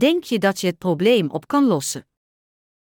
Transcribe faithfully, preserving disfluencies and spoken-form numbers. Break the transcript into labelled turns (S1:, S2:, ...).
S1: denk je dat je het probleem op kan lossen?